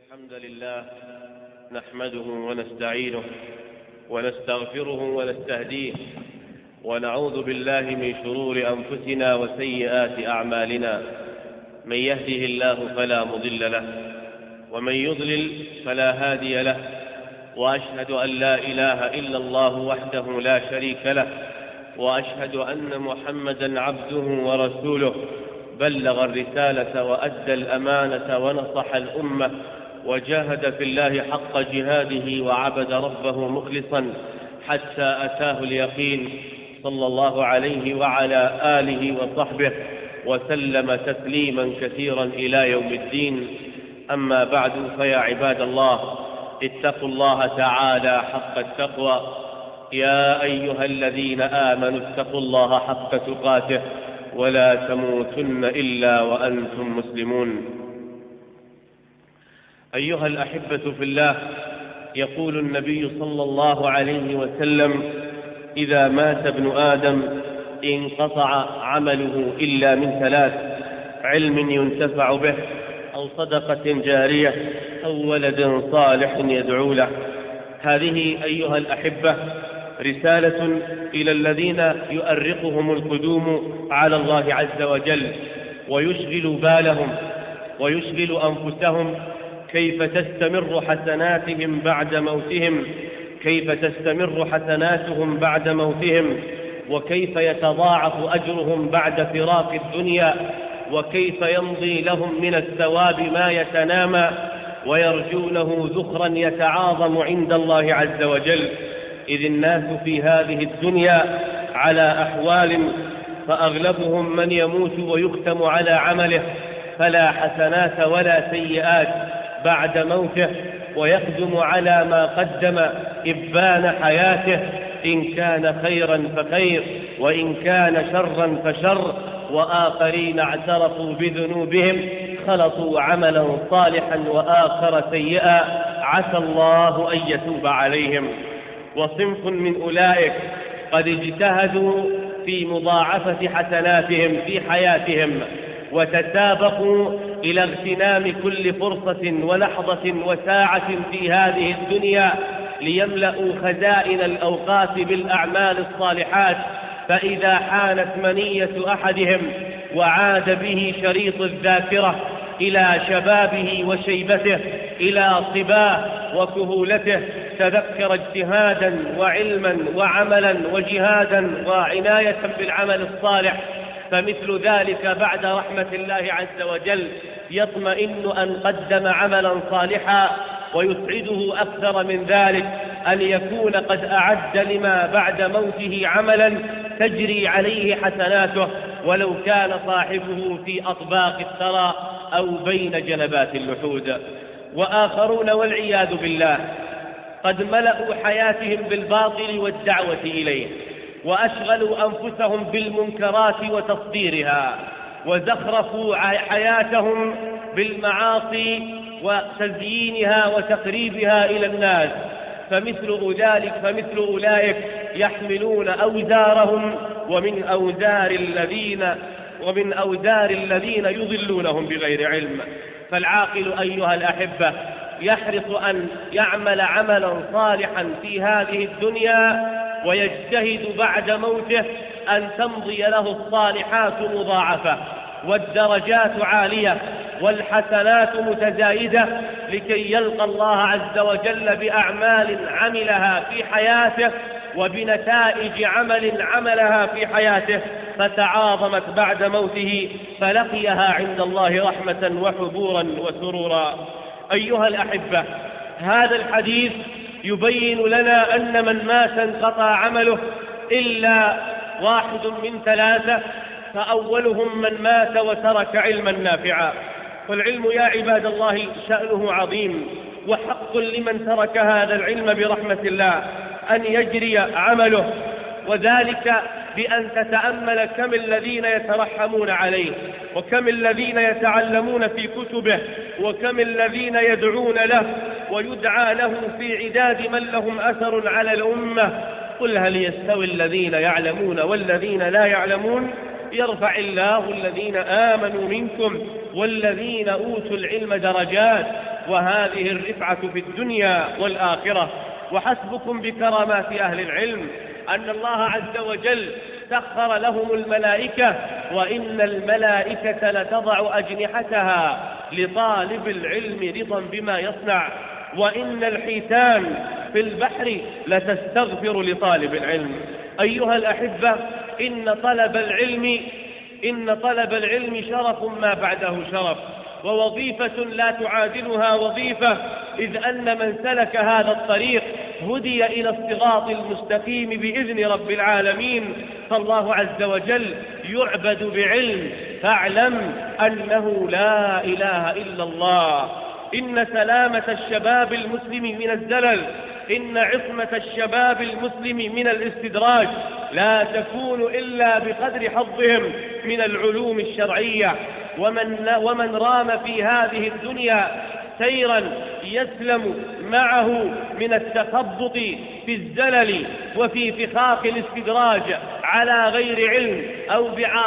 الحمد لله نحمده ونستعينه ونستغفره ونستهديه ونعوذ بالله من شرور أنفسنا وسيئات أعمالنا. من يهده الله فلا مضل له ومن يضلل فلا هادي له، وأشهد أن لا إله إلا الله وحده لا شريك له، وأشهد أن محمدا عبده ورسوله بلغ الرسالة وأدى الأمانة ونصح الأمة وجاهد في الله حق جهاده وعبد ربه مخلصا حتى أتاه اليقين، صلى الله عليه وعلى آله وصحبه وسلم تسليما كثيرا إلى يوم الدين. أما بعد، فيا عباد الله، اتقوا الله تعالى حق التقوى. يا أيها الذين آمنوا اتقوا الله حق تقاته ولا تموتن إلا وأنتم مسلمون. أيها الأحبة في الله، يقول النبي صلى الله عليه وسلم: إذا مات ابن آدم انقطع عمله إلا من ثلاث: علم ينتفع به، أو صدقة جارية، أو ولد صالح يدعو له. هذه أيها الأحبة رسالة إلى الذين يؤرقهم القدوم على الله عز وجل، ويشغل بالهم ويشغل أنفسهم كيف تستمر حسناتهم بعد موتهم، كيف تستمر حسناتهم بعد موتهم، وكيف يتضاعف أجرهم بعد فراق الدنيا، وكيف يمضي لهم من الثواب ما يتنامى، ويرجونه ذخرا يتعاظم عند الله عز وجل. إذ الناس في هذه الدنيا على أحوال، فأغلبهم من يموت ويختم على عمله، فلا حسنات ولا سيئات بعد موته، ويقدم على ما قدم إبان حياته، إن كان خيرا فخير وإن كان شرا فشر. وآخرين اعترفوا بذنوبهم، خلطوا عملا صالحا وآخر سيئا، عسى الله أن يتوب عليهم. وصنف من أولئك قد اجتهدوا في مضاعفة حسناتهم في حياتهم، وتسابقوا إلى اغتنام كل فرصة ولحظة وساعة في هذه الدنيا ليملأوا خزائن الأوقات بالأعمال الصالحات. فإذا حانت منية أحدهم وعاد به شريط الذاكرة إلى شبابه وشيبته، إلى صباه وكهولته، تذكر اجتهادا وعلما وعملا وجهادا وعناية بالعمل الصالح. فمثل ذلك بعد رحمة الله عز وجل يطمئن أن قدم عملا صالحا، ويسعده أكثر من ذلك أن يكون قد أعد لما بعد موته عملا تجري عليه حسناته، ولو كان صاحبه في أطباق الثرى أو بين جنبات اللحود. وآخرون والعياذ بالله قد ملأوا حياتهم بالباطل والدعوة إليه، وأشغلوا أنفسهم بالمنكرات وتصديرها، وزخرفوا حياتهم بالمعاصي وتزيينها وتقريبها إلى الناس. فمثل أولئك يحملون أوزارهم ومن أوزار الذين يضلونهم بغير علم. فالعاقل أيها الأحبة يحرص أن يعمل عملا صالحا في هذه الدنيا، ويجتهد بعد موته أن تمضي له الصالحات مضاعفة، والدرجات عالية، والحسنات متزايدة، لكي يلقى الله عز وجل بأعمال عملها في حياته وبنتائج عمل عملها في حياته فتعاظمت بعد موته، فلقيها عند الله رحمة وحبورا وسرورا. أيها الأحبة، هذا الحديث يبين لنا أن من مات انقطع عمله إلا واحد من ثلاثة، فأولهم من مات وترك علما نافعا. والعلم يا عباد الله شأنه عظيم، وحق لمن ترك هذا العلم برحمة الله أن يجري عمله، وذلك بأن تتأمل كم الذين يترحمون عليه، وكم الذين يتعلمون في كتبه، وكم الذين يدعون له ويدعى له في عداد من لهم أثر على الأمة. قل هل يستوي الذين يعلمون والذين لا يعلمون؟ يرفع الله الذين آمنوا منكم والذين أوتوا العلم درجات. وهذه الرفعة في الدنيا والآخرة. وحسبكم بكرامات أهل العلم أن الله عز وجل سخر لهم الملائكة، وإن الملائكة لتضع أجنحتها لطالب العلم رضا بما يصنع، وإن الحيتان في البحر لتستغفر لطالب العلم. أيها الأحبة، إن طلب العلم شرف ما بعده شرف، ووظيفة لا تعادلها وظيفة، إذ أن من سلك هذا الطريق هدي إلى الصراط المستقيم بإذن رب العالمين. فالله عز وجل يعبد بعلم، فاعلم أنه لا إله إلا الله. إن سلامة الشباب المسلم من الزلل، إن عصمة الشباب المسلم من الاستدراج لا تكون إلا بقدر حظهم من العلوم الشرعية. ومن رام في هذه الدنيا سيرا يسلم معه من التخبط في الزلل وفي فخاخ الاستدراج على غير علم أو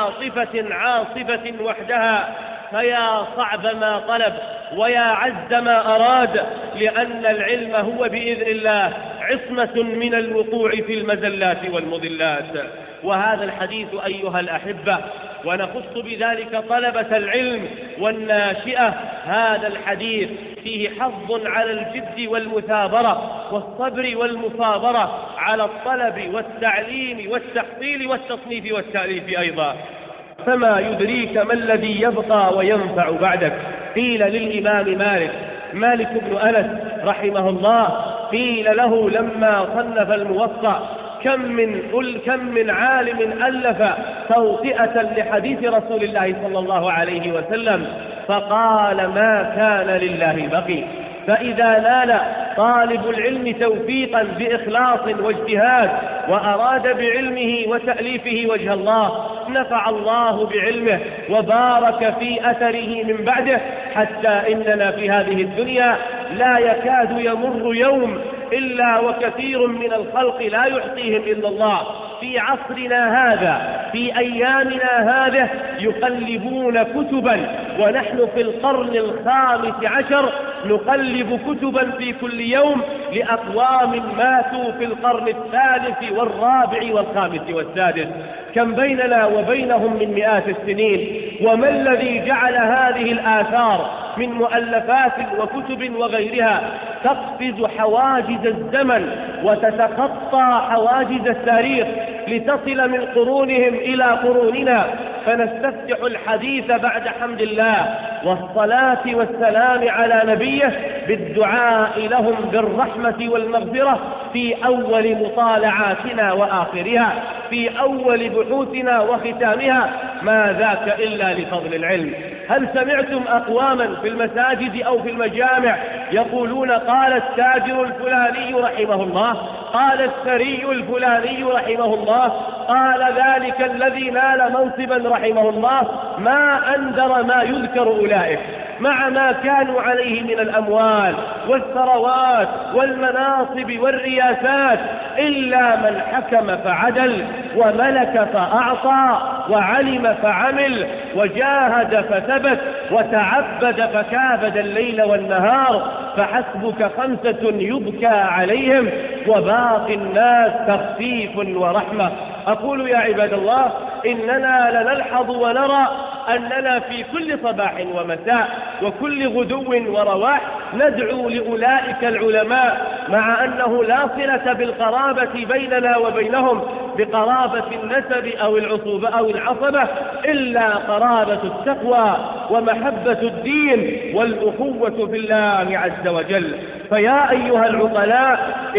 عاصفة وحدها، فيا صعب ما طلب ويا عز ما أراد، لأن العلم هو بإذن الله عصمة من الوقوع في المزلات والمضلات. وهذا الحديث أيها الأحبة، ونخص بذلك طلبة العلم والناشئة، هذا الحديث فيه حظ على الجد والمثابرة والصبر والمصابرة على الطلب والتعليم والتحصيل والتصنيف والتأليف أيضا. فما يدريك ما الذي يبقى وينفع بعدك. قيل للإمام مالك بن أنس رحمه الله، قيل له لما صنف الموطأ كم من عالم ألف توطئة لحديث رسول الله صلى الله عليه وسلم، فقال ما كان لله بقي. فإذا نال طالب العلم توفيقا بإخلاص واجتهاد وأراد بعلمه وتأليفه وجه الله، نفع الله بعلمه وبارك في أثره من بعده، حتى إننا في هذه الدنيا لا يكاد يمر يوم إلا وكثير من الخلق لا يعطيهم إلا الله. في عصرنا هذا، في أيامنا هذه، يقلبون كتبا، ونحن في القرن 15 نقلب كتبا في كل يوم لأقوام ماتوا في القرن 3 والرابع والخامس والسادس. كم بيننا وبينهم من مئات السنين، وما الذي جعل هذه الآثار من مؤلفات وكتب وغيرها تقفز حواجز الزمن وتتخطى حواجز التاريخ لتصل من قرونهم إلى قروننا، فنستفتح الحديث بعد حمد الله والصلاة والسلام على نبيه بالدعاء لهم بالرحمة والمغفرة في أول مطالعاتنا وآخرها، في أول بحوثنا وختامها، ما ذاك إلا لفضل العلم. هل سمعتم أقواما في المساجد أو في المجامع يقولون قال التاجر الفلاني رحمه الله، قال الثري الفلاني رحمه الله، قال ذلك الذي نال منصبا رحمه الله؟ ما أندر ما يذكر أولئك مع ما كانوا عليه من الأموال والثروات والمناصب والرياسات، إلا من حكم فعدل وملك فأعطى وعلم فعمل وجاهد فثبت وتعبد فكابد الليل والنهار، فحسبك 5 يبكى عليهم وباقي الناس تخفيف ورحمة. أقول يا عباد الله، إننا لنلحظ ونرى أننا في كل صباح ومساء وكل غدو ورواح ندعو لأولئك العلماء، مع أنه لا صلة بالقرابة بيننا وبينهم بقرابة النسب أو العصوبة أو العصبة، إلا قرابة التقوى ومحبة الدين والأخوة في الله عز وجل. فيا أيها العقلاء،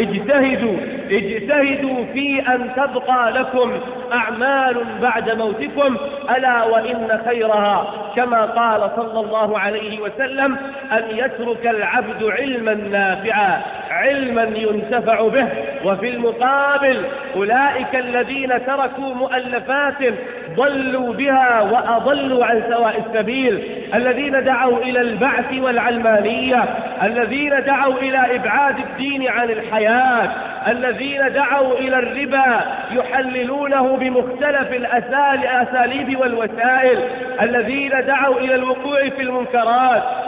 اجتهدوا في أن تبقى لكم أعمال بعد موتكم، ألا وإن خيرها كما قال صلى الله عليه وسلم أن يترك العبد علما نافعا، علما ينتفع به. وفي المقابل أولئك الذين تركوا مؤلفات ضلوا بها وأضلوا عن سواء السبيل، الذين دعوا إلى البعث والعلمانية، الذين دعوا إلى إبعاد الدين عن الحياة، الذين دعوا إلى الربا يحللونه بمختلف الأساليب والوسائل، الذين دعوا إلى الوقوع في المنكرات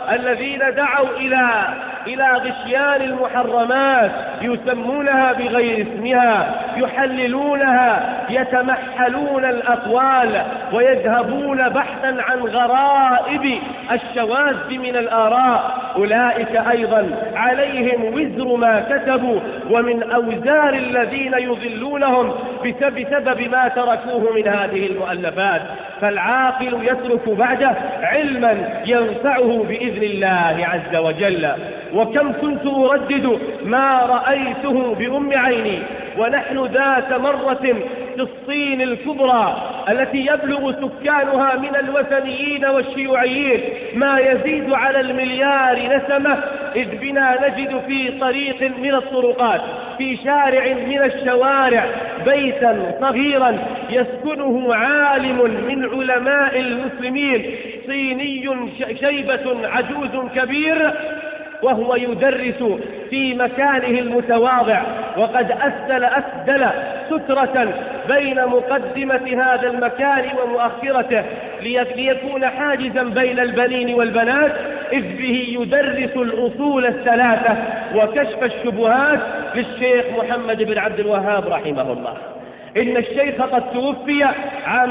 الذين دعوا إلى غشيان المحرمات، يسمونها بغير اسمها، يحللونها، يتمحلون الأقوال ويذهبون بحثا عن غرائب الشواذ من الآراء، أولئك أيضا عليهم وزر ما كتبوا ومن أوزار الذين يضلونهم بسبب ما تركوه من هذه المؤلفات. فالعاقل يترك بعده علما ينفعه بإذن الله عز وجل. وكم كنت أردد ما رأيته بأم عيني ونحن ذات مرة في الصين الكبرى التي يبلغ سكانها من الوثنيين والشيوعيين ما يزيد على 1,000,000,000 نسمة، إذ بنا نجد في طريق من الطرقات، في شارع من الشوارع، بيتا صغيرا يسكنه عالم من علماء المسلمين صيني شيبة عجوز كبير، وهو يدرس في مكانه المتواضع، وقد أسدل سترة بين مقدمة هذا المكان ومؤخرته ليكون حاجزا بين البنين والبنات، إذ به يدرس الأصول الثلاثة وكشف الشبهات للشيخ محمد بن عبد الوهاب رحمه الله. إن الشيخ قد توفي عام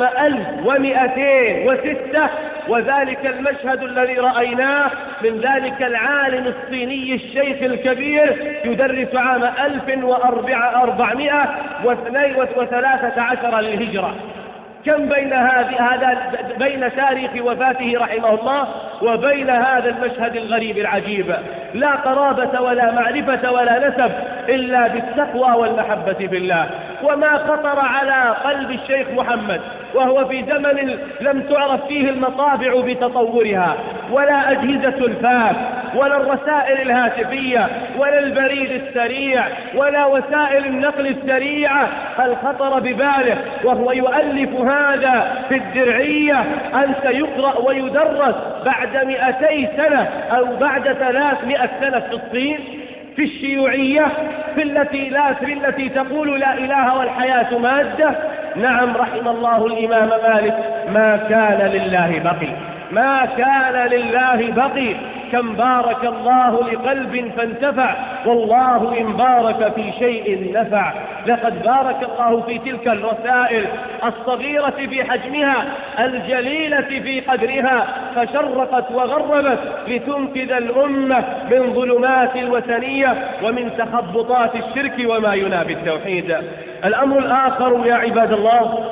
1206، وذلك المشهد الذي رأيناه من ذلك العالم الصيني الشيخ الكبير يدرس عام 1413 للهجرة. كم بين تاريخ وفاته رحمه الله وبين هذا المشهد الغريب العجيب، لا قرابة ولا معرفة ولا نسب إلا بالتقوى والمحبة بالله. وما خطر على قلب الشيخ محمد وهو في زمن لم تعرف فيه المطابع بتطورها، ولا أجهزة الفاكس، ولا الرسائل الهاتفية، ولا البريد السريع، ولا وسائل النقل السريعة، هل خطر بباله وهو يؤلف هذا في الدرعية أن سيقرأ ويدرس بعد 200 سنة أو بعد 300 سنة في الصين، في الشيوعية، في التي تقول لا إله والحياة مادة؟ نعم، رحم الله الإمام مالك، ما كان لله بقي، ما كان لله بقي. كم بارك الله لقلب فانتفع، والله إن بارك في شيء نفع. لقد بارك الله في تلك الرسائل الصغيرة في حجمها، الجليلة في قدرها، فشرقت وغربت لتنقذ الأمة من ظلمات الوثنية ومن تخبطات الشرك وما ينافي التوحيد. الأمر الآخر يا عباد الله،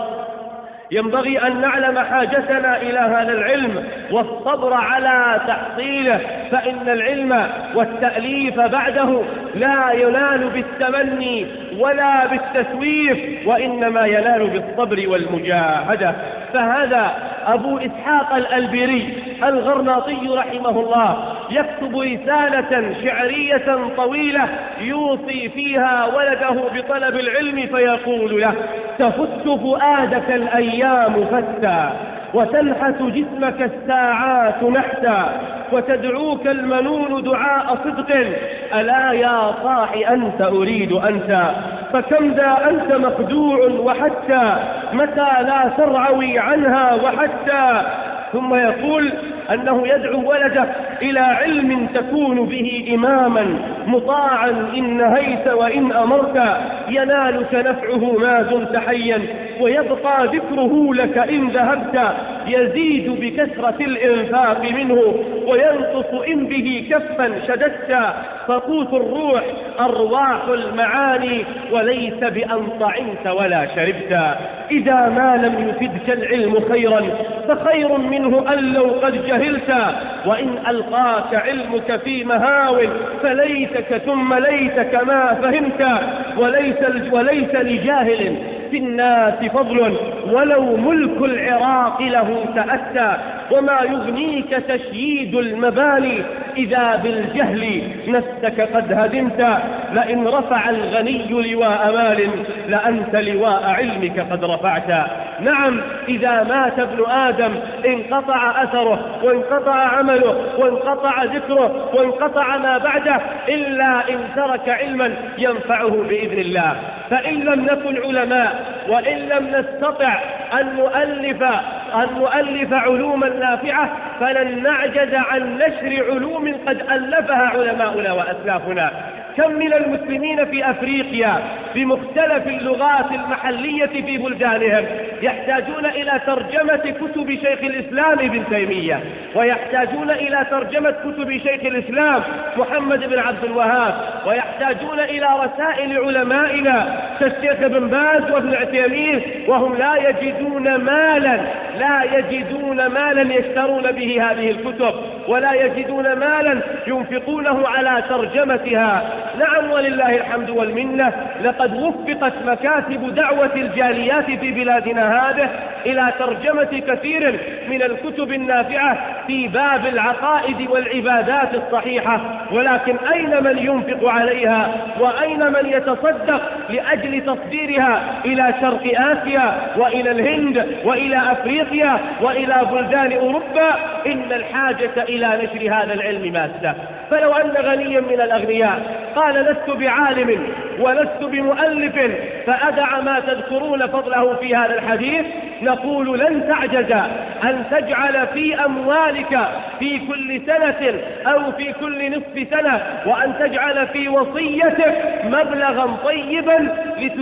ينبغي أن نعلم حاجتنا إلى هذا العلم والصبر على تحصيله، فإن العلم والتأليف بعده لا ينال بالتمني ولا بالتسويف، وإنما ينال بالصبر والمجاهدة. فهذا أبو إسحاق الألبيري الغرناطي رحمه الله يكتب رسالة شعرية طويلة يوصي فيها ولده بطلب العلم، فيقول له: تفت فؤادك الأيام فتى، وتنحت جسمك الساعات نحتا، وتدعوك المنون دعاء صدق، ألا يا صاح أنت أريد أنت، فكم ذا أنت مخدوع، وحتى متى لا ترعوي عنها، وحتى. ثم يقول أنه يدعو ولده إلى علم تكون به إماما مطاعا إن نهيت وإن أمرت، ينالك نفعه ما دمت حيا، ويبقى ذكره لك إن ذهبت، يزيد بكثرة الإنفاق منه، وينقص إن به كفا شددت، فقوت الروح أرواح المعاني، وليس بأن طعمت ولا شربت. إذا ما لم يفدك العلم خيرا فخير منه أن لو قد جهلت، وإن ألقاك علمك في مهاو فليتك ثم ليتك ما فهمت، وليس لجاهل في الناس فضل ولو ملك العراق له تأتى، وما يغنيك تشييد المباني إذا بالجهل نفسك قد هدمت، لئن رفع الغني لواء مال لأنت لواء علمك قد رفعت. نعم، إذا مات ابن آدم انقطع أثره وانقطع عمله وانقطع ذكره وانقطع ما بعده، إلا إن ترك علما ينفعه بإذن الله. فإن لم نكن علماء، وإن لم نستطع أن نؤلف أن نؤلف علوما نافعة فلن نعجز عن نشر علوم قد ألفها علماؤنا وأسلافنا. كم من المسلمين في أفريقيا بمختلف اللغات المحلية في بلدانهم يحتاجون إلى ترجمة كتب شيخ الإسلام ابن تيمية، ويحتاجون إلى ترجمة كتب شيخ الإسلام محمد بن عبد الوهاب، ويحتاجون إلى رسائل علمائنا كالشيخ ابن باز وابن عثيمين، وهم لا يجدون مالا يشترون به هذه الكتب، ولا يجدون مالا ينفقونه على ترجمتها. نعم ولله الحمد والمنة، لقد وفقت مكاتب دعوة الجاليات في بلادنا هذه إلى ترجمة كثير من الكتب النافعة في باب العقائد والعبادات الصحيحة، ولكن أين من ينفق عليها؟ وأين من يتصدق لأجل تصديرها إلى شرق آسيا وإلى الهند وإلى أفريقيا وإلى بلدان أوروبا؟ إن الحاجة إلى نشر هذا العلم ماسة. فلو أن غنيا من الأغنياء قال لست بعالم ولست بمؤلف فأدع ما تذكرون فضله في هذا الحديث، نقول لن تعجز أن تجعل في أموالك في كل سنة أو في كل نصف سنة، وأن تجعل في وصيتك مبلغا طيبا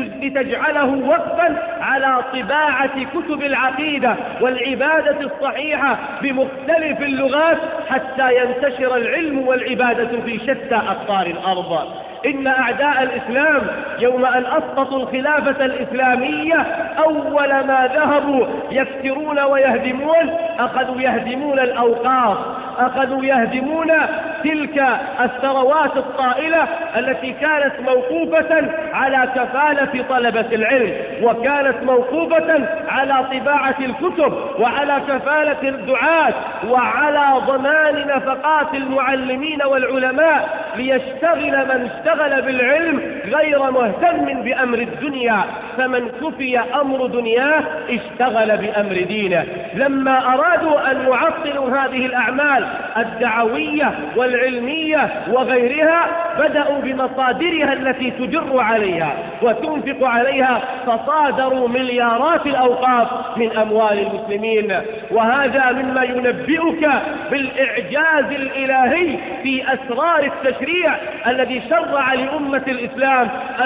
لتجعله وقفا على طباعة كتب العقيدة والعبادة الصحيحة بمختلف اللغات حتى ينتشر العلم والعبادة في شتى أقطار الأرض. إن أعداء الإسلام يوم أن أسقطوا الخلافة الإسلامية أول ما ذهبوا يكسرون ويهدمون، أخذوا يهدمون الأوقاف، أخذوا يهدمون تلك الثروات الطائلة التي كانت موقوفة على كفالة طلبة العلم، وكانت موقوفة على طباعة الكتب، وعلى كفالة الدعاة، وعلى ضمان نفقات المعلمين والعلماء، ليشتغل من اشتغل بالعلم غير مهتم بأمر الدنيا، فمن كفي أمر دنياه اشتغل بأمر دينه. لما أرادوا أن يعطلوا هذه الأعمال الدعوية والعلمية وغيرها بدأوا بمصادرها التي تجر عليها وتنفق عليها، فصادروا مليارات الأوقاف من أموال المسلمين. وهذا مما ينبئك بالإعجاز الإلهي في أسرار التشريع الذي شرع لأمة الإسلام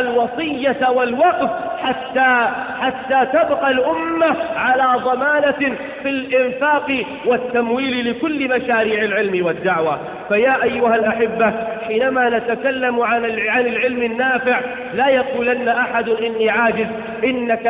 الوصية والوقف حتى تبقى الأمة على ضمانة في الإنفاق والتمويل لكل مشاريع العلم والدعوة. فيا أيها الأحبة، حينما نتكلم عن العلم النافع لا يقولن أحد إني عاجز. إنك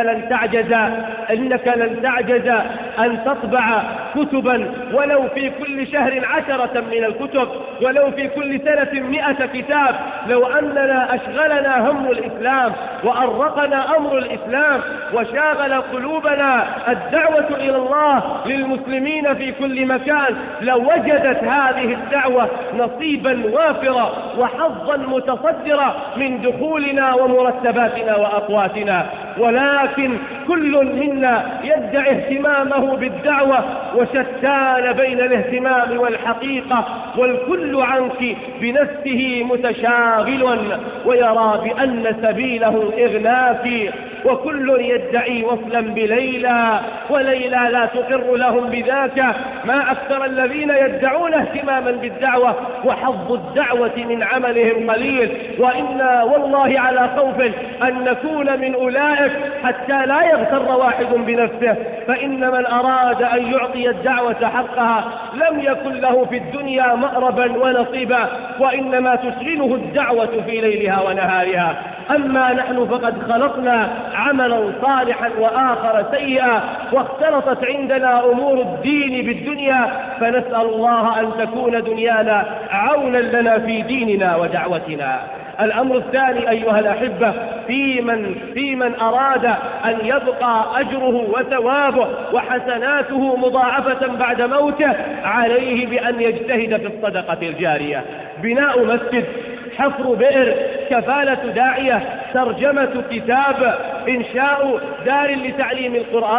لن تعجز أن تطبع كتبا ولو في كل شهر 10 من الكتب، ولو في كل سنة 100 كتاب. لو أننا أشغلنا هم الإسلام وأرقنا أمر الإسلام وشاغل قلوبنا الدعوة إلى الله للمسلمين في كل مكان، لوجدت هذه الدعوة نصيبا وافرا وحظا متصدرا من دخولنا ومرتباتنا وأقواتنا. ولكن كل منا يدعي اهتمامه بالدعوة وشتان بين الاهتمام والحقيقة، والكل عنك بنفسه متشاغل ويرى بأن سبيله إغناك، وكل يدعي وصلا بليلى وليلى لا تقر لهم بذاك. ما أكثر الذين يدعون اهتماما بالدعوة وحظ الدعوة من عملهم قليل، وإنا والله على خوف أن نكون من أولئك حتى لا يغتر واحد بنفسه، فإن من أراد أن يعطي الدعوة حقها لم يكن له في الدنيا مأربا ونصيبا، وإنما تشغله الدعوة في ليلها ونهارها. أما نحن فقد خلقنا عملا صالحا وآخر سيئا، واختلطت عندنا أمور الدين بالدنيا، فنسأل الله أن تكون دنيانا عونا لنا في ديننا ودعوتنا. الأمر الثاني أيها الأحبة، في من أراد أن يبقى أجره وثوابه وحسناته مضاعفة بعد موته، عليه بأن يجتهد في الصدقة الجارية. بناء مسجد، حفر بئر، كفالة داعية، ترجمة كتاب، إنشاء دار لتعليم القرآن،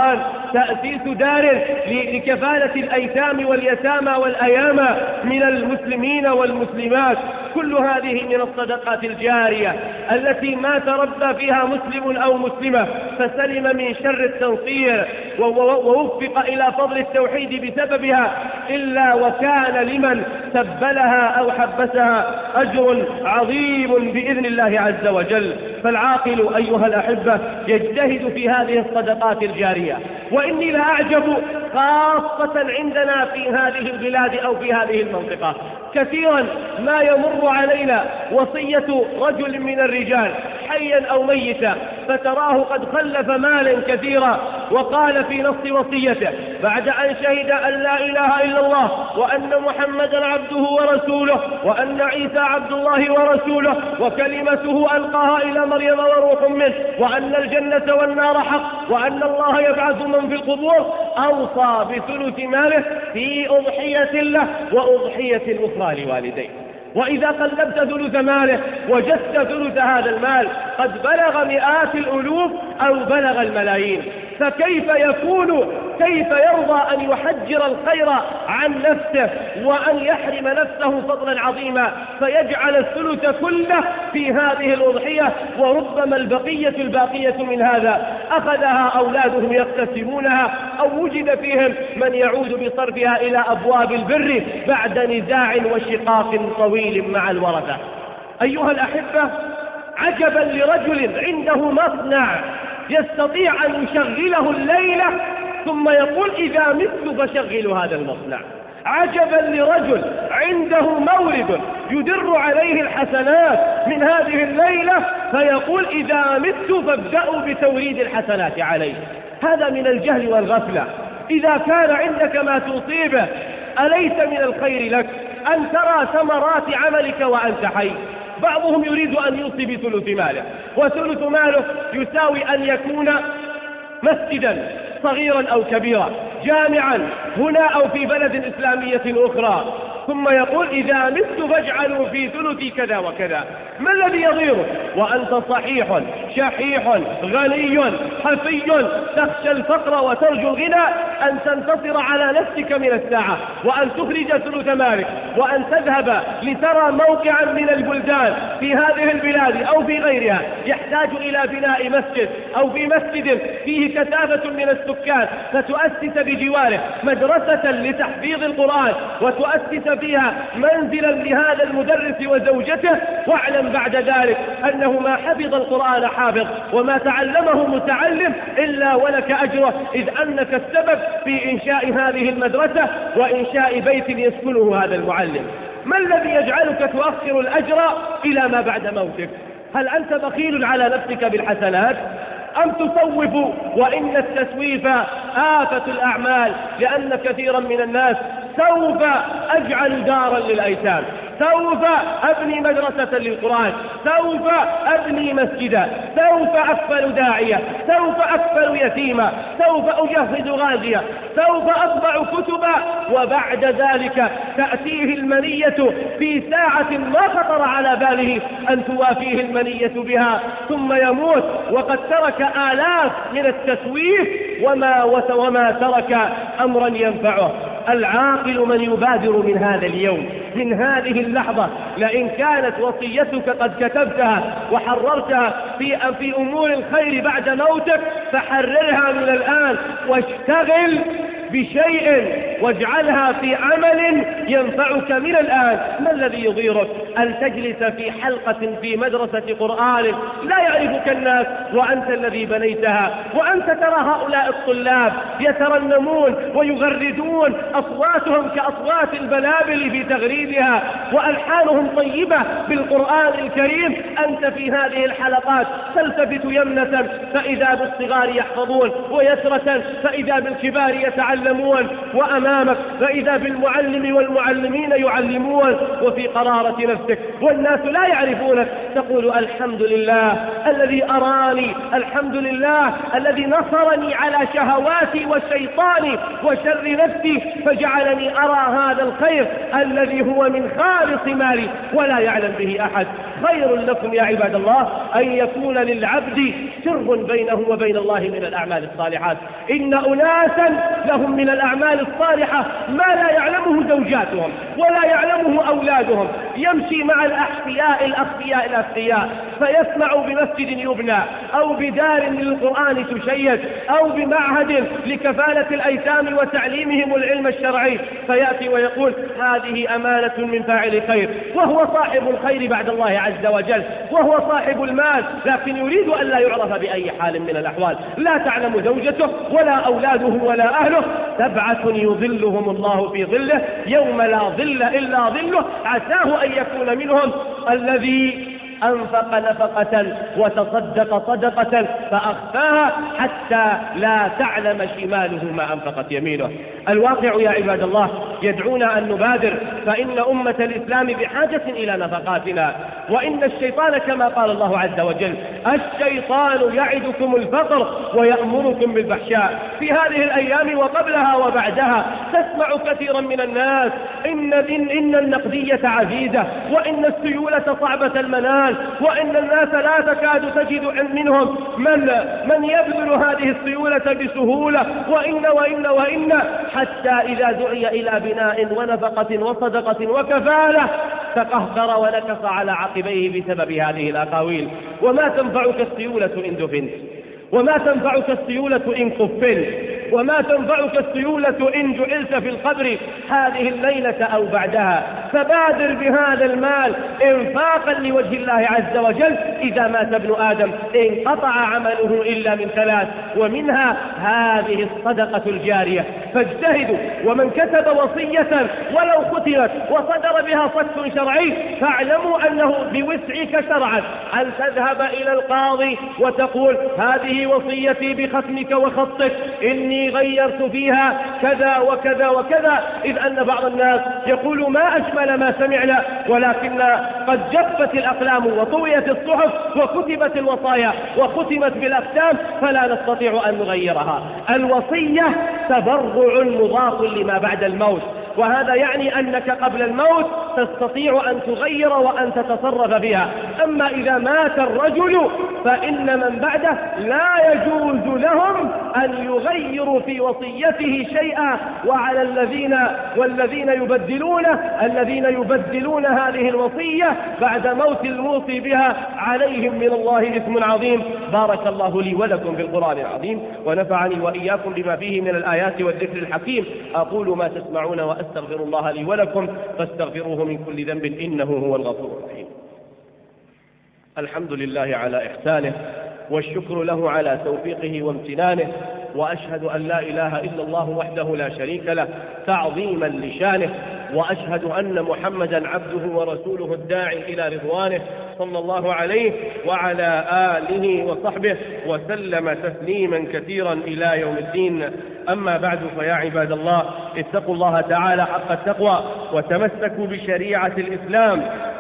تأسيس دار لكفالة الأيتام واليتامى والأيامى من المسلمين والمسلمات. كل هذه من الصدقات الجارية التي ما تربى فيها مسلم أو مسلمة فسلم من شر التنصير ووفق إلى فضل التوحيد بسببها إلا وكان لمن سبلها أو حبسها أجر عظيم بإذن الله عز وجل. فالعاقل أيها الأحبة يجتهد في هذه الصدقات الجارية. وإني لأعجب خاصة عندنا في هذه البلاد أو في هذه المنطقة كثيرا ما يمر علينا وصية رجل من الرجال حيا أو ميتا فتراه قد خلف مالا كثيرا وقال في نص وصيته بعد أن شهد أن لا إله إلا الله وأن محمدا عبده ورسوله وأن عيسى عبد الله ورسوله وكلمته ألقاها إلى مريم وروح منه وأن الجنة والنار حق وأن الله يبعث من في القبور أوصى بثلث ماله في أضحية له وأضحية أخرى لوالديه. وإذا قلبت ثلث ماله وجدت ثلث هذا المال قد بلغ مئات الألوف أو بلغ الملايين، فكيف كيف يرضى أن يحجر الخير عن نفسه وأن يحرم نفسه فضلا عظيما فيجعل الثلث كله في هذه الأضحية وربما الباقية من هذا أخذها أولادهم يقتسمونها أو وجد فيهم من يعود بصرفها إلى أبواب البر بعد نزاع وشقاق طويل مع الورثة. أيها الأحبة، عجبا لرجل عنده مصنع يستطيع أن يشغله الليلة ثم يقول إذا مت فشغل هذا المصنع. عجبا لرجل عنده مورد يدر عليه الحسنات من هذه الليلة فيقول إذا مت فابدأوا بتوريد الحسنات عليه. هذا من الجهل والغفلة. إذا كان عندك ما تصيبه أليس من الخير لك أن ترى ثمرات عملك وأنت حي؟ بعضهم يريد أن يوصي بثلث ماله، وثلث ماله يساوي أن يكون مسجدا صغيرا أو كبيرا، جامعا هنا أو في بلد إسلامية أخرى، ثم يقول إذا مت فاجعلوا في ثلثي كذا وكذا. ما الذي يضيرك وأنت صحيح شحيح غني حفي تخشى الفقر وترجو الغنى أن تنتصر على نفسك من الساعة وأن تخرج ثلث مالك وأن تذهب لترى موقعا من البلدان في هذه البلاد أو في غيرها يحتاج إلى بناء مسجد أو في مسجد فيه كثافة من السكان فتؤسس بجواره مدرسة لتحفيظ القرآن وتؤسس فيها منزلا لهذا المدرس وزوجته، واعلم بعد ذلك أنه ما حفظ القرآن حافظ وما تعلمه متعلم إلا ولك أجره، إذ أنك السبب في إنشاء هذه المدرسة وإنشاء بيت يسكنه هذا المعلم. ما الذي يجعلك تؤخر الأجر إلى ما بعد موتك؟ هل أنت بخيل على نفسك بالحسنات أم تسوف؟ وإن التسويف آفة الأعمال، لأن كثيرا من الناس سوف أجعل دارا للأيتام، سوف أبني مدرسة للقرآن، سوف أبني مسجدا، سوف أكفل داعية، سوف أكفل يتيما، سوف أجهز غازية، سوف أطبع كتبا، وبعد ذلك تأتيه المنية في ساعة ما خطر على باله أن توافيه المنية بها ثم يموت وقد ترك آلاف من التسويف وما ترك أمرا ينفعه. العاقل من يبادر من هذا اليوم، من هذه اللحظة، لئن كانت وصيتك قد كتبتها وحررتها في أمور الخير بعد موتك فحررها من الآن واشتغل بشيء واجعلها في عمل ينفعك من الآن. ما الذي يضيرك أن تجلس في حلقة في مدرسة قرآن لا يعرفك الناس وأنت الذي بنيتها، وأنت ترى هؤلاء الطلاب يترنمون ويغردون أصواتهم كأصوات البلابل في تغريدها وألحانهم طيبة بالقرآن الكريم، أنت في هذه الحلقات تلتفت يمنة فإذا بالصغار يحفظون ويسرة فإذا بالكبار يتعلمون، وأمامك فإذا بالمعلم والمعلمين يعلمون، وفي قرارة نفسك والناس لا يعرفونك تقول الحمد لله الذي أراني، الحمد لله الذي نصرني على شهواتي وشيطاني وشر نفسي فجعلني أرى هذا الخير الذي هو من خالص مالي ولا يعلم به أحد. خير لكم يا عباد الله أن يكون للعبد سر بينه وبين الله من الأعمال الصالحات. إن أناسا لهم من الأعمال الصالحة ما لا يعلمه زوجاتهم ولا يعلمه أولادهم، يمشي مع الأخفياء فيسمع بمسجد يبنى أو بدار للقرآن تشيد أو بمعهد لكفالة الأيتام وتعليمهم العلم الشرعي، فيأتي ويقول هذه أمانة من فاعل خير، وهو صاحب الخير بعد الله عز وجل، وهو صاحب المال، لكن يريد أن لا يعرف بأي حال من الأحوال، لا تعلم زوجته ولا أولاده ولا أهله. 7 يظلهم الله في ظله يوم لا ظل إلا ظله، عساه أن يكون منهم الذي أنفق نفقة وتصدق صدقة فأخفاها حتى لا تعلم شماله ما أنفقت يمينه. الواقع يا عباد الله يدعونا أن نبادر، فإن أمة الإسلام بحاجة إلى نفقاتنا، وإن الشيطان كما قال الله عز وجل الشيطان يعدكم الفقر ويأمركم بالفحشاء. في هذه الأيام وقبلها وبعدها تسمع كثيرا من الناس إن النقدية عزيزة، وإن السيولة صعبة المنال، وإن الناس لا تكاد تجد منهم من يبذل هذه السيولة بسهولة، وإن حتى إذا دعي إلى بناء ونفقة وصدقة وكفالة تقهقر ونكص على عقبيه بسبب هذه الأقاويل. وما تنفعك السيولة إن دفنت، وما تنفعك السيولة إن كفنت، وما تنفعك السيولة إن جعلت في القبر هذه الليلة أو بعدها. فبادر بهذا المال إنفاقا لوجه الله عز وجل. إذا مات ابن آدم انقطع عمله إلا من 3، ومنها هذه الصدقة الجارية. فاجتهدوا، ومن كتب وصية ولو ختمت وصدر بها صك شرعي فاعلموا أنه بوسعك شرعا أن تذهب إلى القاضي وتقول هذه وصيتي بختمك وخطك، إني غيرت فيها كذا وكذا وكذا، إذ أن بعض الناس يقول ما أجمل ما سمعنا، ولكن قد جفت الأقلام وطويت الصحف وكتبت الوصايا وختمت بالأختام فلا نستطيع أن نغيرها. الوصية تبرع مضاف لما بعد الموت، وهذا يعني أنك قبل الموت تستطيع أن تغير وأن تتصرف بها. أما إذا مات الرجل فإن من بعده لا يجوز لهم أن يغيروا في وصيته شيئا، وعلى الذين يبدلون هذه الوصية بعد موت الموصي بها عليهم من الله إثم عظيم. بارك الله لي ولكم في القرآن العظيم، ونفعني وإياكم بما فيه من الآيات والذكر الحكيم. أقول ما تسمعون وأستغفر الله لي ولكم فاستغفروه من كل ذنب إنه هو الغفور الرحيم. الحمد لله على إحسانه، والشكر له على توفيقه وامتنانه، وأشهد أن لا إله إلا الله وحده لا شريك له تعظيما لشانه، وأشهد أن محمدا عبده ورسوله الداعي إلى رضوانه صلى الله عليه وعلى آله وصحبه وسلم تسليما كثيرا إلى يوم الدين. أما بعد، فيا عباد الله اتقوا الله تعالى حق التقوى وتمسكوا بشريعة الإسلام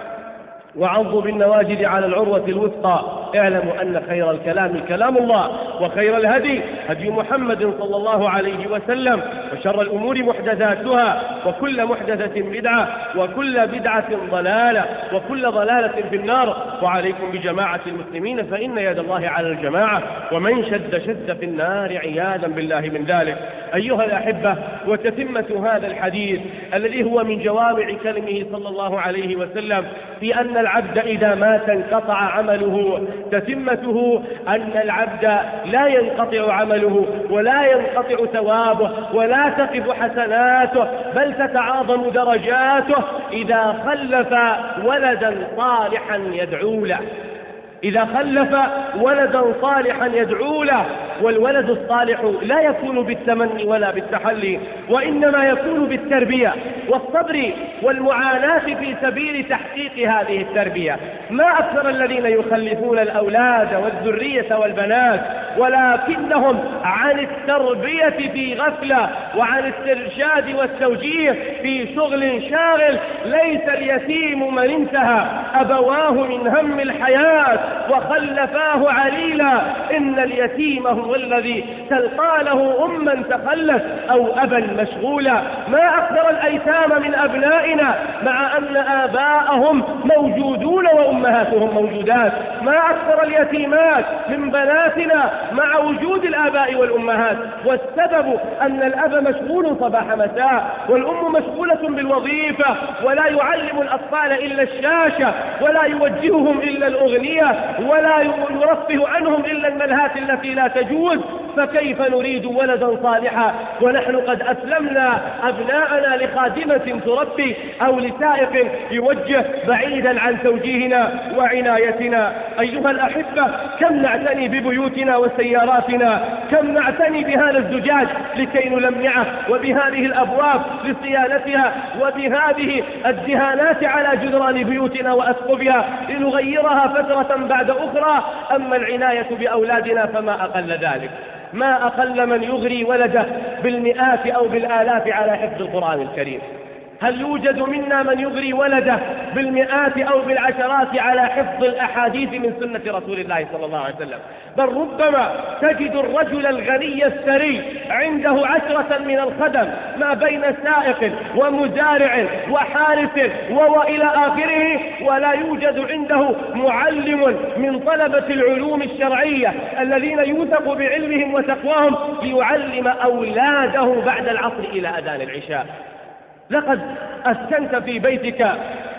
وعضوا بالنواجذ على العروة الوثقى. اعلموا أن خير الكلام كلام الله، وخير الهدي هدي محمد صلى الله عليه وسلم، وشر الأمور محدثاتها، وكل محدثة بدعة، وكل بدعة ضلالة، وكل ضلالة في النار. وعليكم بجماعة المسلمين فإن يد الله على الجماعة، ومن شد في النار عياذا بالله من ذلك. أيها الأحبة، وتتمة هذا الحديث الذي هو من جوامع كلمه صلى الله عليه وسلم في أن العبد إذا مات انقطع عمله، تتمته أن العبد لا ينقطع عمله ولا ينقطع ثوابه ولا تقف حسناته، بل تتعاظم درجاته إذا خلف ولدا صالحا يدعو له. إذا خلف ولدا صالحا يدعو له. والولد الصالح لا يكون بالتمني ولا بالتحلي، وإنما يكون بالتربية والصبر والمعاناة في سبيل تحقيق هذه التربية. ما أكثر الذين يخلفون الأولاد والذرية والبنات ولكنهم عن التربية في غفلة، وعن الإرشاد والتوجيه في شغل شاغل. ليس اليتيم من انتهى أبواه من هم الحياة وخلفاه عليلا، إن اليتيم هو الذي تلقى له أما تخلت أو أبا مشغولا. ما أكثر الأيتام من أبنائنا مع أن آباءهم موجودون وأمهاتهم أمهاتهم موجودات، ما أكثر اليتيمات من بناتنا مع وجود الآباء والأمهات، والسبب أن الأب مشغول صباح مساء والأم مشغولة بالوظيفة، ولا يعلم الأطفال إلا الشاشة، ولا يوجههم إلا الأغنية، ولا يرفه عنهم إلا الملهات التي لا تجوز. فكيف نريد ولدا صالحا ونحن قد أسلمنا أبناءنا لخادمة تربي أو لسائق يوجه بعيدا عن توجيهنا وعنايتنا؟ أيها الأحبة، كم نعتني ببيوتنا وسياراتنا، كم نعتني بهذا الزجاج لكي نلمعه، وبهذه الأبواب لصيانتها، وبهذه الدهانات على جدران بيوتنا وأسقفها لنغيرها فترة بعد أخرى. أما العناية بأولادنا فما أقل ذلك، ما أقل من يغري ولده بالمئات أو بالآلاف على حفظ القرآن الكريم. هل يوجد منا من يغري ولده بالمئات أو بالعشرات على حفظ الأحاديث من سنة رسول الله صلى الله عليه وسلم؟ بل ربما تجد الرجل الغني الثري عنده 10 من الخدم ما بين سائق ومزارع وحارس وإلى آخره، ولا يوجد عنده معلم من طلبة العلوم الشرعية الذين يوثق بعلمهم وتقواهم ليعلم أولاده بعد العصر إلى أذان العشاء. لقد أسكنت في بيتك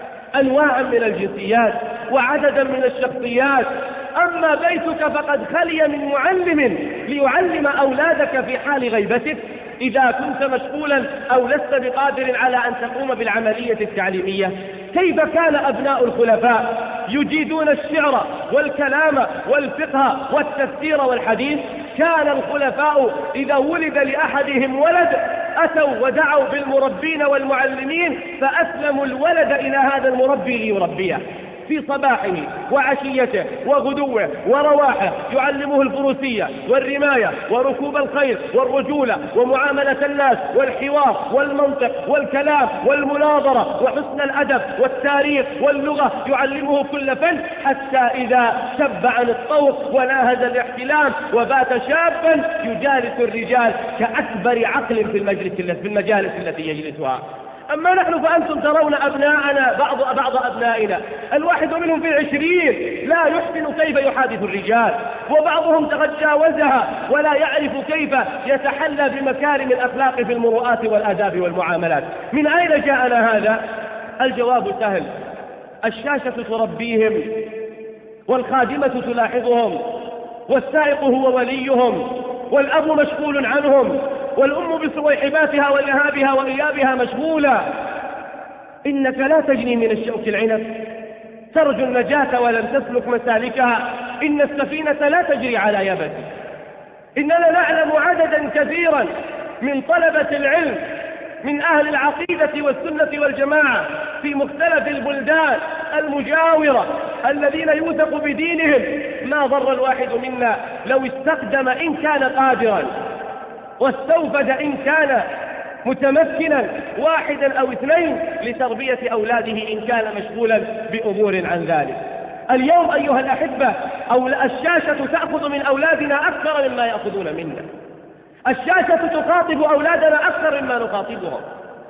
أنواعا من الجنسيات وعددا من الشخصيات، أما بيتك فقد خلي من معلم ليعلم أولادك في حال غيبتك. إذا كنت مشغولا أو لست بقادر على أن تقوم بالعملية التعليمية، كيف كان أبناء الخلفاء يجيدون الشعر والكلام والفقه والتفسير والحديث؟ كان الخلفاء إذا ولد لأحدهم ولد أتوا ودعوا بالمربين والمعلمين فأسلموا الولد إلى هذا المربي ليربيه في صباحه وعشيته وغدوه ورواحه، يعلمه الفروسية والرماية وركوب الخيل والرجولة ومعاملة الناس والحوار والمنطق والكلام والمناظرة وحسن الأدب والتاريخ واللغة، يعلمه كل فن، حتى إذا شب عن الطوق وناهز الاحتلام وبات شابا يجالس الرجال كأكبر عقل في المجالس التي يجلسها. أما نحن فأنتم ترون أبناءنا بعض أبنائنا الواحد منهم في 20 لا يحسن كيف يحادث الرجال، وبعضهم قد جاوزها ولا يعرف كيف يتحلى بمكارم الأخلاق في المروءات والآداب والمعاملات. من أين جاءنا هذا؟ الجواب سهل، الشاشة تربيهم، والخادمة تلاحظهم، والسائق هو وليهم، والأب مشغول عنهم، والأم بصويحباتها ولهابها وإيابها مشغولة. إنك لا تجني من الشوك العنب، ترجو النجاة ولم تسلك مسالكها، إن السفينة لا تجري على يبس. إننا نعلم عددا كثيرا من طلبة العلم من أهل العقيدة والسنة والجماعة في مختلف البلدان المجاورة الذين يوثق بدينهم، ما ضر الواحد منا لو استخدم إن كان قادرا واستوفد إن كان متمكنا 1 أو 2 لتربية أولاده إن كان مشغولا بأمور عن ذلك. اليوم أيها الأحبة الشاشة تأخذ من أولادنا أكثر مما يأخذون منا، الشاشة تخاطب أولادنا أكثر مما نخاطبهم،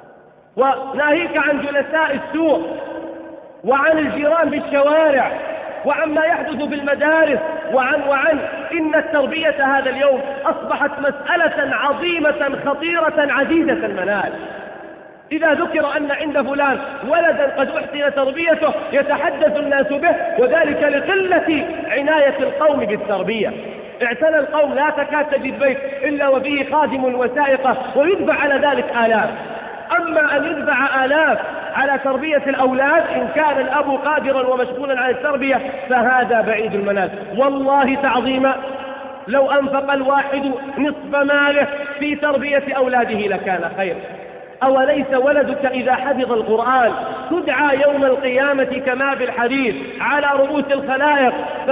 وناهيك عن جلساء السوق وعن الجيران بالشوارع وعما يحدث بالمدارس وعن إن التربية هذا اليوم أصبحت مسألة عظيمة خطيرة عزيزة المنال. إذا ذكر أن عند فلان ولدا قد أحسن تربيته يتحدث الناس به، وذلك لقلة عناية القوم بالتربية. اعتنى القوم لا تكاد تجد بيت إلا وفيه خادم وسائقة ويدفع على ذلك آلاف. أما أن يدفع آلاف على تربية الأولاد إن كان الأب قادرا ومشغولا عن التربية فهذا بعيد المنال. والله تعظيما لو أنفق الواحد نصف ماله في تربية أولاده لكان خير. أوليس ولدك إذا حفظ القرآن تدعى يوم القيامة كما في الحديث على رؤوس الخلائق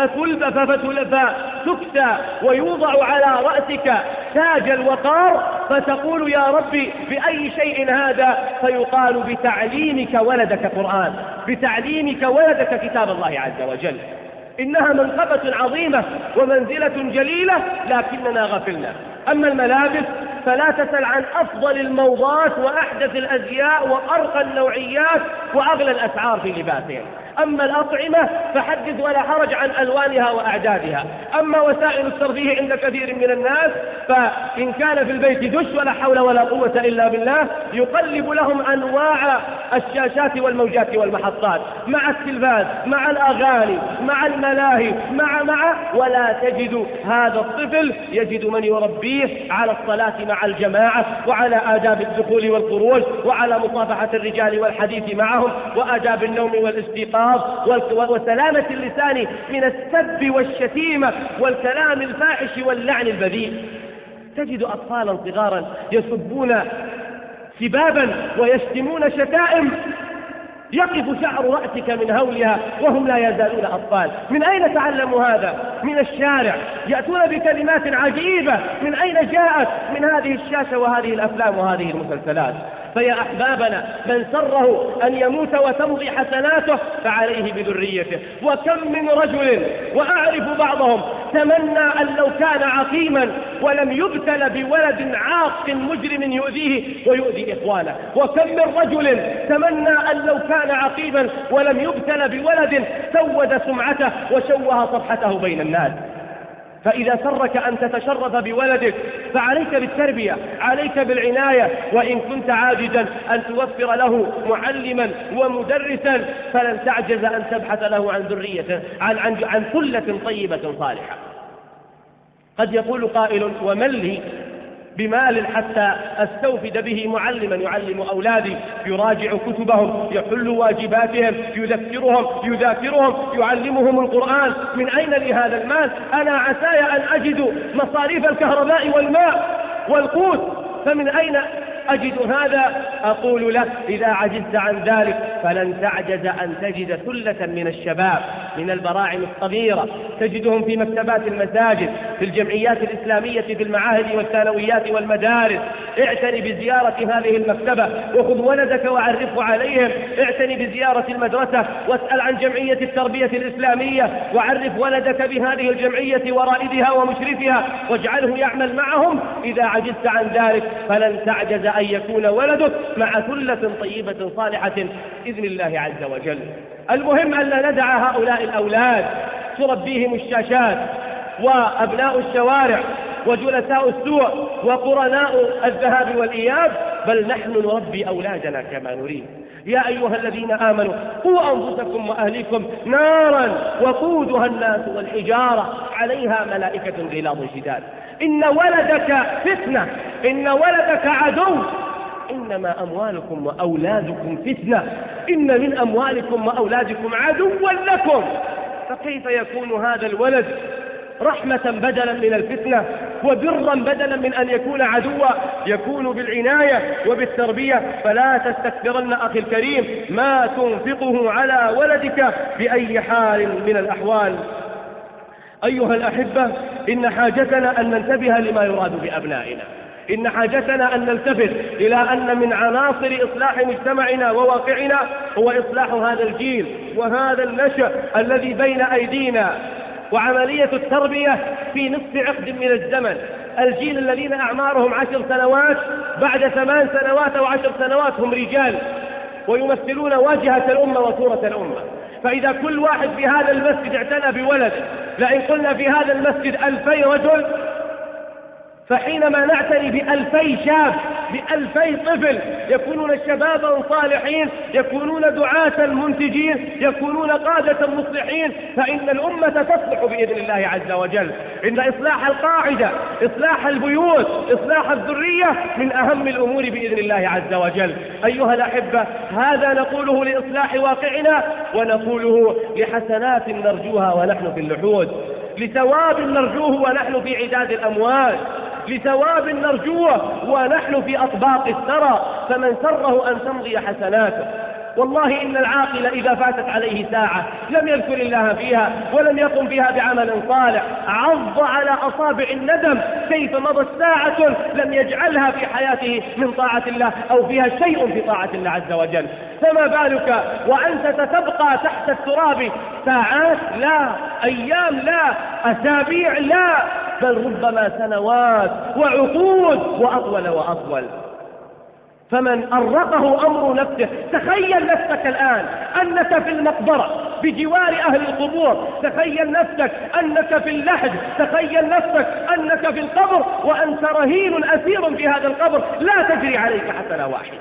فتكسى ويوضع على رأسك تاج الوقار فتقول يا ربي بأي شيء هذا؟ فيقال بتعليمك ولدك قرآن، بتعليمك ولدك كتاب الله عز وجل. إنها منقبة عظيمة ومنزلة جليلة لكننا غفلنا. أما الملابس فلا تسل عن أفضل الموضات وأحدث الأزياء وأرقى النوعيات وأغلى الأسعار في لباسهم. أما الأطعمة فحدث ولا حرج عن ألوانها وأعدادها. أما وسائل الترفيه عند كثير من الناس فإن كان في البيت دش ولا حول ولا قوة إلا بالله يقلب لهم أنواع الشاشات والموجات والمحطات مع التلفاز مع الأغاني مع الملاهي مع ولا تجد هذا الطفل يجد من يربيه على الصلاة مع الجماعة وعلى آداب الدخول والخروج وعلى مصافحة الرجال والحديث معهم وآداب النوم والاستيقاظ وسلامة اللسان من السب والشتيمة والكلام الفاحش واللعن البذيء. تجد أطفالا صغارا يسبون سبابا ويشتمون شتائم يقف شعر رأسك من هولها وهم لا يزالون أطفال. من أين تعلموا هذا؟ من الشارع، يأتون بكلمات عجيبة. من أين جاءت؟ من هذه الشاشة وهذه الأفلام وهذه المسلسلات. فيا أحبابنا من سره أن يموت وتمضي حسناته فعليه بذريته. وكم من رجل وأعرف بعضهم تمنى أن لو كان عقيما ولم يبتل بولد عاق مجرم يؤذيه ويؤذي إخوانه. وكم من رجل تمنى أن لو كان عقيما ولم يبتل بولد سود سمعته وشوه صفحته بين الناس. فإذا سرك أن تتشرف بولدك فعليك بالتربية، عليك بالعناية، وإن كنت عاجزا أن توفر له معلما ومدرسا فلن تعجز أن تبحث له عن ذرية عن ثلة طيبة صالحة. قد يقول قائل ومن لي بمال حتى أستوفد به معلما يعلم أولادي يراجع كتبهم يحل واجباتهم يذاكرهم يعلمهم القرآن. من أين لي هذا المال؟ أنا عساي أن أجد مصاريف الكهرباء والماء والقوت، فمن أين أجد هذا؟ أقول له إذا عجزت عن ذلك فلن تعجز أن تجد ثلة من الشباب من البراعم الصغيرة تجدهم في مكتبات المساجد في الجمعيات الإسلامية في المعاهد والثانويات والمدارس. اعتني بزيارة هذه المكتبة وخذ ولدك وعرفه عليهم. اعتني بزيارة المدرسة واسأل عن جمعية التربية الإسلامية وعرف ولدك بهذه الجمعية ورائدها ومشرفها واجعله يعمل معهم. إذا عجزت عن ذلك فلن تعجز أن يكون ولدك مع ثلة طيبة صالحة بإذن الله عز وجل. المهم أن لا ندع هؤلاء الأولاد تربيهم الشاشات وأبناء الشوارع وجلساء السوء وقرناء الذهاب والإياب، بل نحن نربي أولادنا كما نريد. يا أيها الذين آمنوا قوا أنفسكم وأهليكم نارا وقودها الناس والحجارة عليها ملائكة غلاظ شداد. إن ولدك فتنة، إن ولدك عدو، إنما أموالكم وأولادكم فتنة، إن من أموالكم وأولادكم عدوا لكم. فكيف يكون هذا الولد رحمة بدلا من الفتنة وبرا بدلا من أن يكون عدوا؟ يكون بالعناية وبالتربية. فلا تستكثرن أخي الكريم ما تنفقه على ولدك بأي حال من الأحوال. أيها الأحبة إن حاجتنا أن ننتبه لما يراد بأبنائنا. إن حاجتنا أن نلتفت إلى أن من عناصر إصلاح مجتمعنا وواقعنا هو إصلاح هذا الجيل وهذا النشأ الذي بين أيدينا، وعملية التربية في نصف عقد من الزمن. الجيل الذين أعمارهم 10 سنوات بعد 8 سنوات أو 10 سنوات هم رجال ويمثلون واجهة الأمة وصورة الأمة. فإذا كل واحد في هذا المسجد اعتنى بولد، لئن قلنا في هذا المسجد 2000 رجل، فحينما نعتني ب2000 شاب ب2000 طفل يكونون شبابا صالحين، يكونون دعاة منتجين، يكونون قادة مصلحين، فإن الأمة تصلح بإذن الله عز وجل. إن إصلاح القاعدة، إصلاح البيوت، إصلاح الذرية من أهم الأمور بإذن الله عز وجل. أيها الأحبة هذا نقوله لإصلاح واقعنا، ونقوله لحسنات نرجوها ونحن في اللحود، لثواب نرجوه ونحن في عداد الأموال، لثواب نرجوه ونحن في أطباق الثرى. فمن سره أن تمضي حسناته. والله إن العاقل إذا فاتت عليه ساعة لم يذكر الله فيها ولم يقم فيها بعمل صالح عض على أصابع الندم كيف مضت ساعة لم يجعلها في حياته من طاعة الله أو فيها شيء في طاعة الله عز وجل. فما بالك وأنت تبقى تحت التراب ساعات لا، أيام لا، أسابيع لا، بل ربما سنوات وعقود وأطول وأطول. فمن أرقه أمر نفسه، تخيل نفسك الآن أنك في المقبرة بجوار أهل القبور. تخيل نفسك أنك في اللحد، تخيل نفسك أنك في القبر وأنت رهين أسير في هذا القبر، لا تجري عليك حسنة واحدة.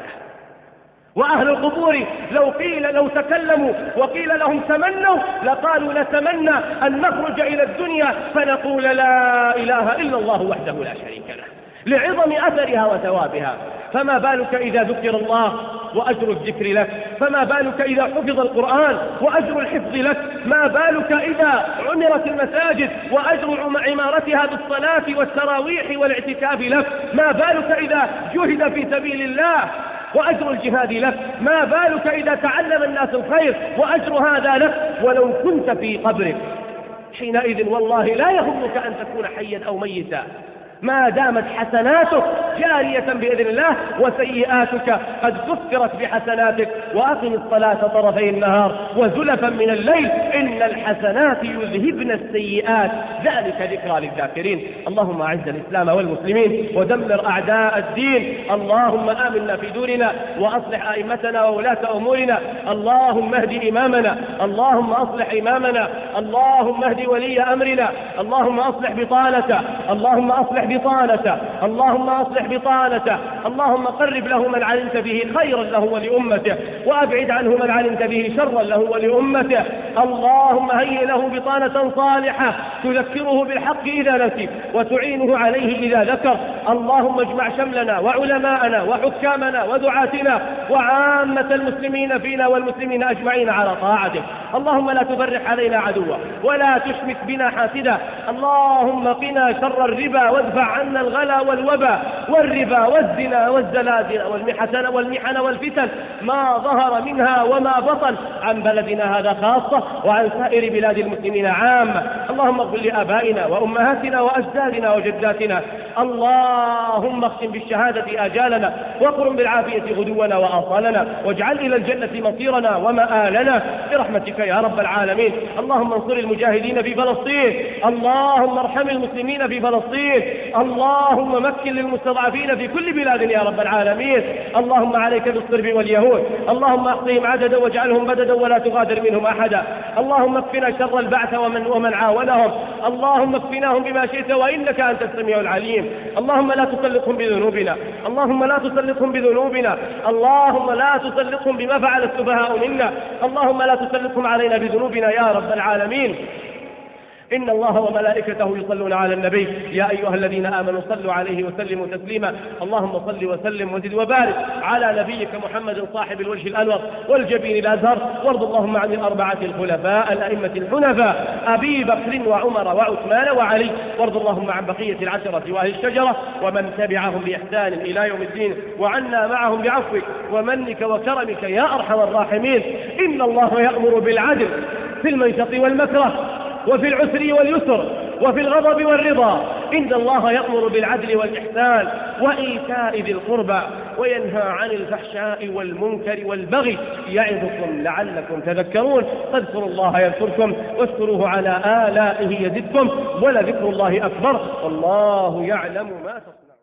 وأهل القبور لو تكلموا وقيل لهم تمنوا لقالوا نتمنى أن نخرج إلى الدنيا فنقول لا إله إلا الله وحده لا شريك له، لعظم أثرها وثوابها. فما بالك إذا ذكر الله وأجر الذكر لك، فما بالك إذا حفظ القرآن وأجر الحفظ لك، ما بالك إذا عمرت المساجد وأجر عمارتها بالصلاة والتراويح والاعتكاف لك، ما بالك إذا جهد في سبيل الله وأجر الجهاد لك، ما بالك إذا تعلم الناس الخير وأجر هذا لك. ولو كنت في قبرك حينئذ والله لا يهمك أن تكون حيا أو ميتا، ما دامت حسناتك جارية بإذن الله وسيئاتك قد كفرت بحسناتك. وأقم الصلاة طرفي النهار وزلفا من الليل إن الحسنات يذهبن السيئات ذلك ذكرى للذاكرين. اللهم أعز الإسلام والمسلمين ودمر أعداء الدين. اللهم آمنا في دورنا وأصلح أئمتنا وولاة أمورنا. اللهم اهد إمامنا، اللهم أصلح إمامنا، اللهم اهد ولي أمرنا، اللهم أصلح بطانته، اللهم أصلح بطانته، اللهم أصلح بطانته. اللهم قرب له من علمت به خيرا له ولأمته، وأبعد عنه من علمت به شرا له ولأمته. اللهم هيئ له بطانة صالحة تذكره بالحق إذا نسي وتعينه عليه إذا ذكر. اللهم اجمع شملنا وعلماءنا وحكامنا ودعاتنا وعامة المسلمين فينا والمسلمين أجمعين على طاعتك. اللهم لا تفرح علينا عدوا ولا تشمت بنا حاسدا. اللهم قنا شر الربا وادفع عنا الغلا والوبا والربا والزنا والزلازل والمحن والفتن ما ظهر منها وما بطن عن بلدنا هذا خاصة وعن سائر بلاد المسلمين عامة. اللهم اغفر لآبائنا وأمهاتنا وأجدادنا وجداتنا. اللهم اختم بالشهادة آجالنا واقرم بالعافية غدونا وآصالنا واجعل إلى الجنة مصيرنا ومآلنا برحمتك يا رب العالمين. اللهم انصر المجاهدين في فلسطين، اللهم ارحم المسلمين في فلسطين، اللهم مكن للمستضعفين في كل بلاد يا رب العالمين. اللهم عليك بالصرب واليهود، اللهم احصهم عددا واجعلهم بددا ولا تغادر منهم أحدا. اللهم اكفنا شر البعث ومن عاونهم، اللهم اكفناهم بما شئت وإنك أنت السميع العليم. اللهم لا تسلطهم بذنوبنا، اللهم لا تسلطهم بذنوبنا، اللهم لا تسلطهم بما فعل السفهاء منا، اللهم لا تسلطهم علينا بذنوبنا يا رب العالمين. إن الله وملائكته يصلون على النبي يا أيها الذين آمنوا صلوا عليه وسلموا تسليما. اللهم صل وسلم وزد وبارك على نبيك محمد صاحب الوجه الأنور والجبين الأزهر. وارض اللهم عن الأربعة الخلفاء الأئمة الحنفاء أبي بكر وعمر وعثمان وعلي. وارض اللهم عن بقية العشرة وأهل الشجرة ومن تبعهم بإحسان إلى يوم الدين، وعنا معهم بعفوك ومنك وكرمك يا أرحم الراحمين. إن الله يأمر بالعدل في المنشط والمكره وفي العسر واليسر وفي الغضب والرضا. إن الله يأمر بالعدل والإحسان وإيتاء ذي القربى وينهى عن الفحشاء والمنكر والبغي يعظكم لعلكم تذكرون. فاذكروا الله يذكركم واشكروه على آلائه يزدكم ولذكر الله أكبر والله يعلم ما تصنعون.